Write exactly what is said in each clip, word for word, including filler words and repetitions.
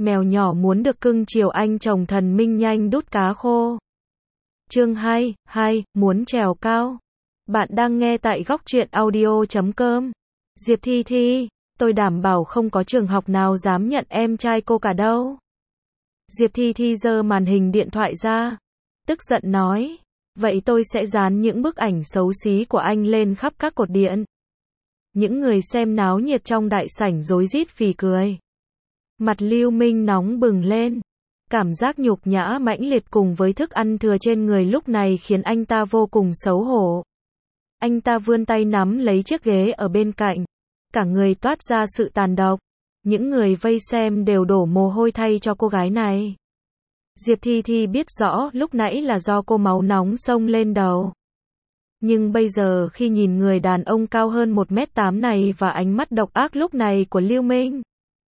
Mèo nhỏ muốn được cưng chiều anh chồng thần minh nhanh đút cá khô. Chương hai, hai, muốn trèo cao. Bạn đang nghe tại góc truyện audio chấm com. Diệp Thi Thi, tôi đảm bảo không có trường học nào dám nhận em trai cô cả đâu. Diệp Thi Thi giơ màn hình điện thoại ra, tức giận nói, vậy tôi sẽ dán những bức ảnh xấu xí của anh lên khắp các cột điện. Những người xem náo nhiệt trong đại sảnh rối rít phì cười. Mặt Lưu Minh nóng bừng lên. Cảm giác nhục nhã mãnh liệt cùng với thức ăn thừa trên người lúc này khiến anh ta vô cùng xấu hổ. Anh ta vươn tay nắm lấy chiếc ghế ở bên cạnh. Cả người toát ra sự tàn độc. Những người vây xem đều đổ mồ hôi thay cho cô gái này. Diệp Thi Thi biết rõ lúc nãy là do cô máu nóng xông lên đầu. Nhưng bây giờ khi nhìn người đàn ông cao hơn một mét tám này và ánh mắt độc ác lúc này của Lưu Minh,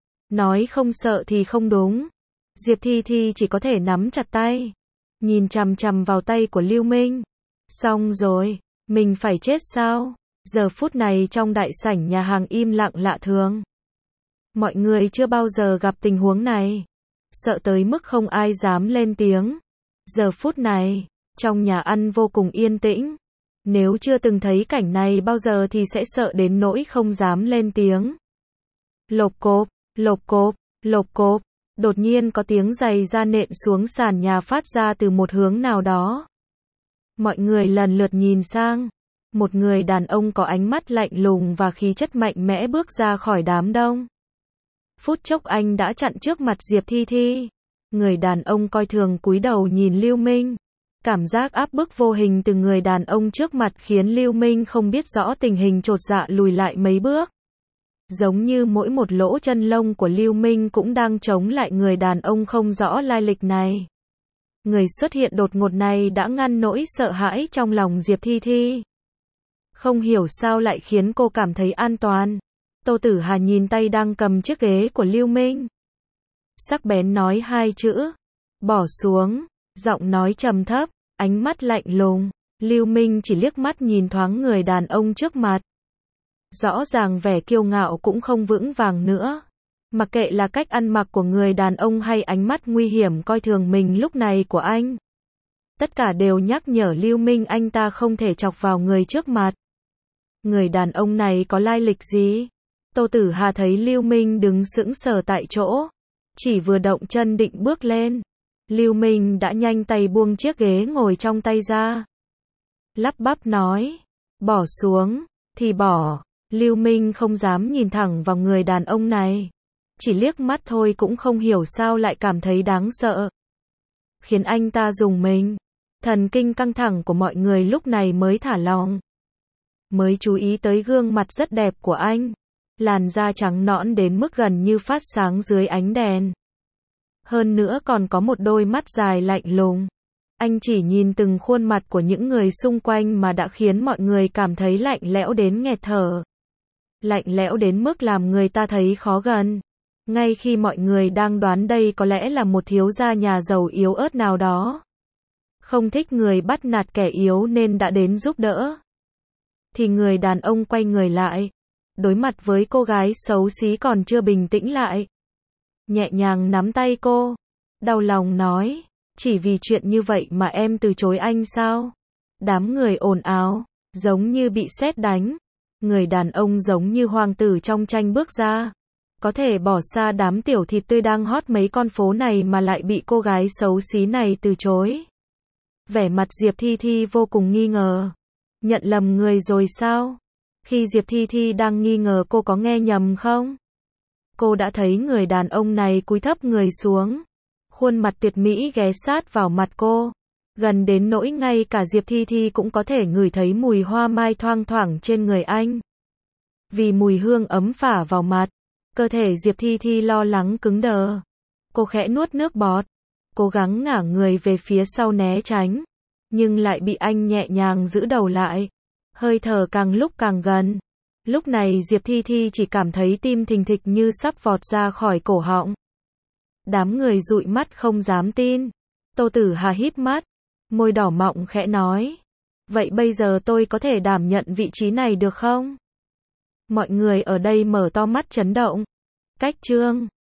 nói không sợ thì không đúng. Diệp Thi Thi chỉ có thể nắm chặt tay, nhìn chằm chằm vào tay của Lưu Minh. Xong rồi, mình phải chết sao? Giờ phút này trong đại sảnh nhà hàng im lặng lạ thường. Mọi người chưa bao giờ gặp tình huống này, sợ tới mức không ai dám lên tiếng. Giờ phút này, trong nhà ăn vô cùng yên tĩnh. Nếu chưa từng thấy cảnh này bao giờ thì sẽ sợ đến nỗi không dám lên tiếng. Lộp cộp, lộp cộp, lộp cộp. Đột nhiên có tiếng giày da nện xuống sàn nhà phát ra từ một hướng nào đó. Mọi người lần lượt nhìn sang. Một người đàn ông có ánh mắt lạnh lùng và khí chất mạnh mẽ bước ra khỏi đám đông. Phút chốc anh đã chặn trước mặt Diệp Thi Thi. Người đàn ông coi thường cúi đầu nhìn Lưu Minh. Cảm giác áp bức vô hình từ người đàn ông trước mặt khiến Lưu Minh không biết rõ tình hình, chột dạ lùi lại mấy bước. Giống như mỗi một lỗ chân lông của Lưu Minh cũng đang chống lại người đàn ông không rõ lai lịch này. Người xuất hiện đột ngột này đã ngăn nỗi sợ hãi trong lòng Diệp Thi Thi. Không hiểu sao lại khiến cô cảm thấy an toàn. Tô Tử Hà nhìn tay đang cầm chiếc ghế của Lưu Minh. Sắc bén nói hai chữ. Bỏ xuống. Giọng nói trầm thấp, ánh mắt lạnh lùng. Lưu Minh chỉ liếc mắt nhìn thoáng người đàn ông trước mặt. Rõ ràng vẻ kiêu ngạo cũng không vững vàng nữa. Mặc kệ là cách ăn mặc của người đàn ông hay ánh mắt nguy hiểm coi thường mình lúc này của anh. Tất cả đều nhắc nhở Lưu Minh anh ta không thể chọc vào người trước mặt. Người đàn ông này có lai lịch gì? Tô Tử Hà thấy Lưu Minh đứng sững sờ tại chỗ. Chỉ vừa động chân định bước lên. Lưu Minh đã nhanh tay buông chiếc ghế ngồi trong tay ra. Lắp bắp nói. Bỏ xuống. Thì bỏ. Lưu Minh không dám nhìn thẳng vào người đàn ông này. Chỉ liếc mắt thôi cũng không hiểu sao lại cảm thấy đáng sợ. Khiến anh ta rùng mình. Thần kinh căng thẳng của mọi người lúc này mới thả lỏng. Mới chú ý tới gương mặt rất đẹp của anh. Làn da trắng nõn đến mức gần như phát sáng dưới ánh đèn. Hơn nữa còn có một đôi mắt dài lạnh lùng. Anh chỉ nhìn từng khuôn mặt của những người xung quanh mà đã khiến mọi người cảm thấy lạnh lẽo đến nghẹt thở. Lạnh lẽo đến mức làm người ta thấy khó gần. Ngay khi mọi người đang đoán đây có lẽ là một thiếu gia nhà giàu yếu ớt nào đó. Không thích người bắt nạt kẻ yếu nên đã đến giúp đỡ. Thì người đàn ông quay người lại. Đối mặt với cô gái xấu xí còn chưa bình tĩnh lại. Nhẹ nhàng nắm tay cô. Đau lòng nói. Chỉ vì chuyện như vậy mà em từ chối anh sao? Đám người ồn ào. Giống như bị sét đánh. Người đàn ông giống như hoàng tử trong tranh bước ra. Có thể bỏ xa đám tiểu thịt tươi đang hot mấy con phố này mà lại bị cô gái xấu xí này từ chối. Vẻ mặt Diệp Thi Thi vô cùng nghi ngờ. Nhận lầm người rồi sao? Khi Diệp Thi Thi đang nghi ngờ cô có nghe nhầm không? Cô đã thấy người đàn ông này cúi thấp người xuống. Khuôn mặt tuyệt mỹ ghé sát vào mặt cô. Gần đến nỗi ngay cả Diệp Thi Thi cũng có thể ngửi thấy mùi hoa mai thoang thoảng trên người anh. Vì mùi hương ấm phả vào mặt, cơ thể Diệp Thi Thi lo lắng cứng đờ. Cô khẽ nuốt nước bọt, cố gắng ngả người về phía sau né tránh, nhưng lại bị anh nhẹ nhàng giữ đầu lại. Hơi thở càng lúc càng gần. Lúc này Diệp Thi Thi chỉ cảm thấy tim thình thịch như sắp vọt ra khỏi cổ họng. Đám người dụi mắt không dám tin. Tô Tử Hà híp mắt, môi đỏ mọng khẽ nói. Vậy bây giờ tôi có thể đảm nhận vị trí này được không? Mọi người ở đây mở to mắt chấn động. Cách chương